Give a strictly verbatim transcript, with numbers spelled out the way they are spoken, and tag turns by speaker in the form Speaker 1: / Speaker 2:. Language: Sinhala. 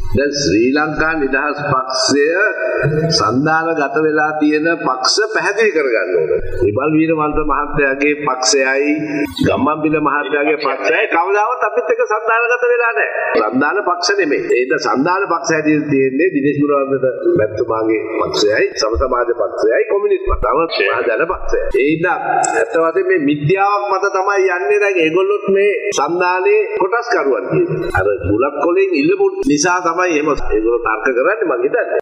Speaker 1: දැන් ශ්‍රී ලංකා නිදහස් පක්ෂය සන්දානගත වෙලා තියෙන පක්ෂ පැහැදිලි කරගන්න ඕනේ. විමල් වීරවංශ මහත්තයාගේ පක්ෂයයි ගම්මන්පිල මහත්තයාගේ පක්ෂයයි කවදාවත් අපිත් එක්ක සන්දානගත වෙලා නැහැ. සන්දාන පක්ෂ නෙමෙයි. ඒක සන්දාන පක්ෂ හැටියට තියෙන්නේ දිනේශ් ගුණවර්ධන මැතිතුමාගේ පක්ෂයයි සම සමාජ පක්ෂයයි කොමියුනිස්ට් පක්ෂය මහජන පක්ෂය. ඒ ඉඳන් ඇත්ත වශයෙන්ම මේ මිත්‍යාවක් මත තමයි යන්නේ. දැන් ඒගොල්ලොත් මේ සන්දානේ කොටස් කරුවන් කියන්නේ. අර බුලත් කොලෙන් ඉල්ලපු නිසා තමයි එහෙම ඒගොල්ලෝ තර්ක කරන්නේ මං හිතන්නේ.